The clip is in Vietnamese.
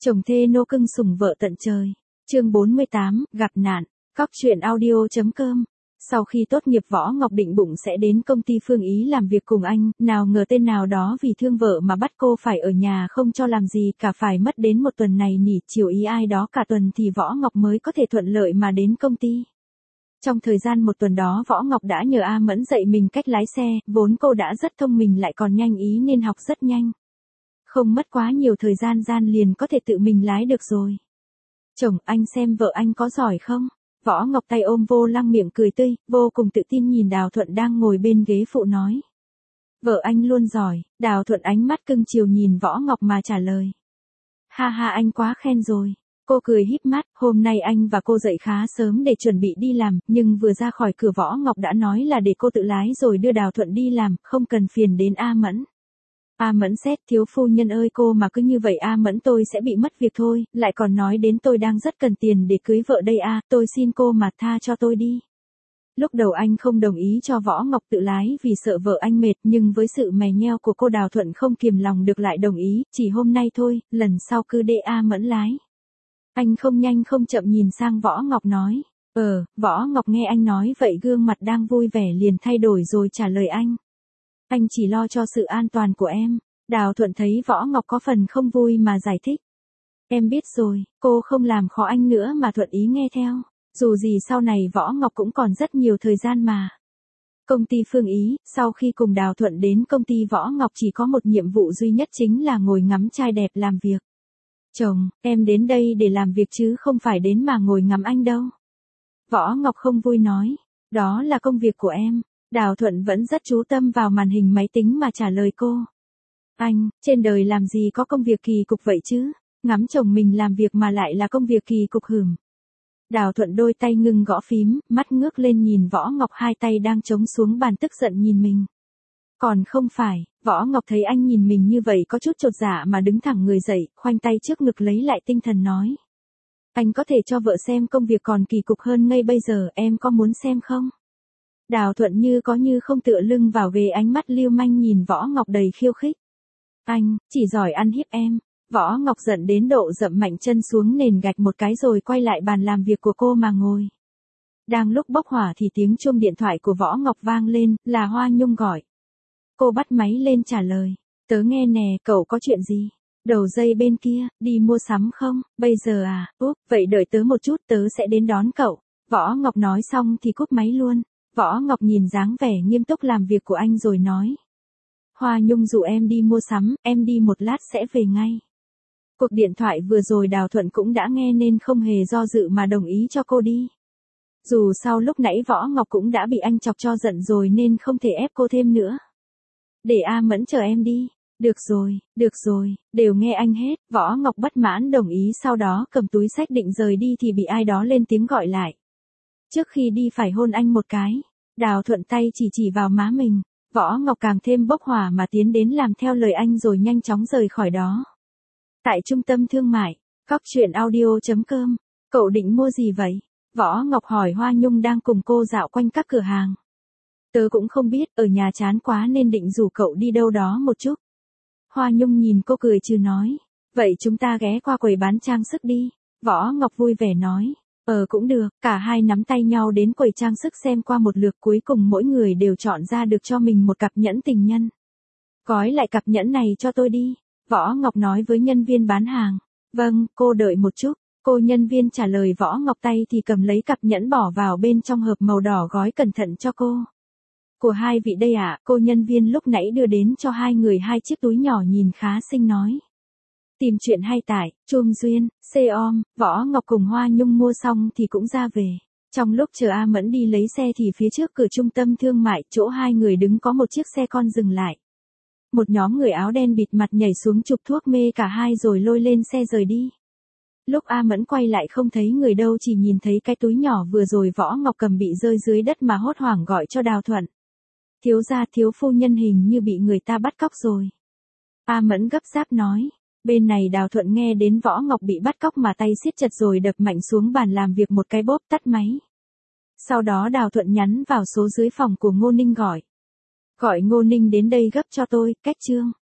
Chồng thê nô cưng sủng vợ tận trời. Chương 48, gặp nạn. Cóc truyện audio.com. Sau khi tốt nghiệp Võ Ngọc định bụng sẽ đến công ty Phương Ý làm việc cùng anh, nào ngờ tên nào đó vì thương vợ mà bắt cô phải ở nhà không cho làm gì cả, phải mất đến một tuần này nỉ chiều ý ai đó cả tuần thì Võ Ngọc mới có thể thuận lợi mà đến công ty. Trong thời gian một tuần đó Võ Ngọc đã nhờ A Mẫn dạy mình cách lái xe, vốn cô đã rất thông minh lại còn nhanh ý nên học rất nhanh. Không mất quá nhiều thời gian liền có thể tự mình lái được rồi. Chồng, anh xem vợ anh có giỏi không? Võ Ngọc tay ôm vô lăng miệng cười tươi, vô cùng tự tin nhìn Đào Thuận đang ngồi bên ghế phụ nói. Vợ anh luôn giỏi. Đào Thuận ánh mắt cưng chiều nhìn Võ Ngọc mà trả lời. Ha ha, anh quá khen rồi. Cô cười híp mắt, hôm nay anh và cô dậy khá sớm để chuẩn bị đi làm, nhưng vừa ra khỏi cửa Võ Ngọc đã nói là để cô tự lái rồi đưa Đào Thuận đi làm, không cần phiền đến A Mẫn. A Mẫn xét, thiếu phu nhân ơi, cô mà cứ như vậy A Mẫn tôi sẽ bị mất việc thôi, lại còn nói đến tôi đang rất cần tiền để cưới vợ đây à, tôi xin cô mà tha cho tôi đi. Lúc đầu anh không đồng ý cho Võ Ngọc tự lái vì sợ vợ anh mệt, nhưng với sự mè nheo của cô Đào Thuận không kiềm lòng được lại đồng ý, chỉ hôm nay thôi, lần sau cứ để A Mẫn lái. Anh không nhanh không chậm nhìn sang Võ Ngọc nói. Võ Ngọc nghe anh nói vậy gương mặt đang vui vẻ liền thay đổi rồi trả lời anh. Anh chỉ lo cho sự an toàn của em. Đào Thuận thấy Võ Ngọc có phần không vui mà giải thích. Em biết rồi, cô không làm khó anh nữa mà thuận ý nghe theo. Dù gì sau này Võ Ngọc cũng còn rất nhiều thời gian mà. Công ty Phương Ý, sau khi cùng Đào Thuận đến công ty Võ Ngọc chỉ có một nhiệm vụ duy nhất chính là ngồi ngắm trai đẹp làm việc. Chồng, em đến đây để làm việc chứ không phải đến mà ngồi ngắm anh đâu. Võ Ngọc không vui nói. Đó là công việc của em. Đào Thuận vẫn rất chú tâm vào màn hình máy tính mà trả lời cô. Anh, trên đời làm gì có công việc kỳ cục vậy chứ? Ngắm chồng mình làm việc mà lại là công việc kỳ cục hửm. Đào Thuận đôi tay ngưng gõ phím, mắt ngước lên nhìn Võ Ngọc hai tay đang chống xuống bàn tức giận nhìn mình. Còn không phải, Võ Ngọc thấy anh nhìn mình như vậy có chút chột dạ mà đứng thẳng người dậy, khoanh tay trước ngực lấy lại tinh thần nói. Anh có thể cho vợ xem công việc còn kỳ cục hơn ngay bây giờ, em có muốn xem không? Đào Thuận như có như không tựa lưng vào ghế, ánh mắt lưu manh nhìn Võ Ngọc đầy khiêu khích. Anh, chỉ giỏi ăn hiếp em. Võ Ngọc giận đến độ dậm mạnh chân xuống nền gạch một cái rồi quay lại bàn làm việc của cô mà ngồi. Đang lúc bốc hỏa thì tiếng chuông điện thoại của Võ Ngọc vang lên, là Hoa Nhung gọi. Cô bắt máy lên trả lời. Tớ nghe nè, cậu có chuyện gì? Đầu dây bên kia, đi mua sắm không? Bây giờ à? Vậy đợi tớ một chút, tớ sẽ đến đón cậu. Võ Ngọc nói xong thì cúp máy luôn. Võ Ngọc nhìn dáng vẻ nghiêm túc làm việc của anh rồi nói. Hoa Nhung dụ em đi mua sắm, em đi một lát sẽ về ngay. Cuộc điện thoại vừa rồi Đào Thuận cũng đã nghe nên không hề do dự mà đồng ý cho cô đi. Dù sau lúc nãy Võ Ngọc cũng đã bị anh chọc cho giận rồi nên không thể ép cô thêm nữa. Để A Mẫn chờ em đi. Được rồi, đều nghe anh hết. Võ Ngọc bất mãn đồng ý, sau đó cầm túi xách định rời đi thì bị ai đó lên tiếng gọi lại. Trước khi đi phải hôn anh một cái. Đào Thuận tay chỉ vào má mình. Võ Ngọc càng thêm bốc hỏa mà tiến đến làm theo lời anh rồi nhanh chóng rời khỏi đó. Tại trung tâm thương mại, Cóc truyện audio.com. Cậu định mua gì vậy? Võ Ngọc hỏi Hoa Nhung đang cùng cô dạo quanh các cửa hàng. Tớ cũng không biết, ở nhà chán quá nên định rủ cậu đi đâu đó một chút. Hoa Nhung nhìn cô cười trừ nói. Vậy chúng ta ghé qua quầy bán trang sức đi. Võ Ngọc vui vẻ nói. Cũng được, cả hai nắm tay nhau đến quầy trang sức xem qua một lượt, cuối cùng mỗi người đều chọn ra được cho mình một cặp nhẫn tình nhân. Gói lại cặp nhẫn này cho tôi đi. Võ Ngọc nói với nhân viên bán hàng. Vâng, cô đợi một chút. Cô nhân viên trả lời Võ Ngọc tay thì cầm lấy cặp nhẫn bỏ vào bên trong hộp màu đỏ gói cẩn thận cho cô. Của hai vị đây ạ, cô nhân viên lúc nãy đưa đến cho hai người hai chiếc túi nhỏ nhìn khá xinh nói. Tìm chuyện hay tải, Chum Duyên, Xeom. Võ Ngọc cùng Hoa Nhung mua xong thì cũng ra về. Trong lúc chờ A Mẫn đi lấy xe thì phía trước cửa trung tâm thương mại, chỗ hai người đứng có một chiếc xe con dừng lại. Một nhóm người áo đen bịt mặt nhảy xuống chụp thuốc mê cả hai rồi lôi lên xe rời đi. Lúc A Mẫn quay lại không thấy người đâu, chỉ nhìn thấy cái túi nhỏ vừa rồi Võ Ngọc cầm bị rơi dưới đất mà hốt hoảng gọi cho Đào Thuận. Thiếu gia, thiếu phu nhân hình như bị người ta bắt cóc rồi. A Mẫn gấp gáp nói. Bên này Đào Thuận nghe đến Võ Ngọc bị bắt cóc mà tay siết chặt rồi đập mạnh xuống bàn làm việc một cái, bóp tắt máy. Sau đó Đào Thuận nhắn vào số dưới phòng của Ngô Ninh gọi. Gọi Ngô Ninh đến đây gấp cho tôi, cách Trương.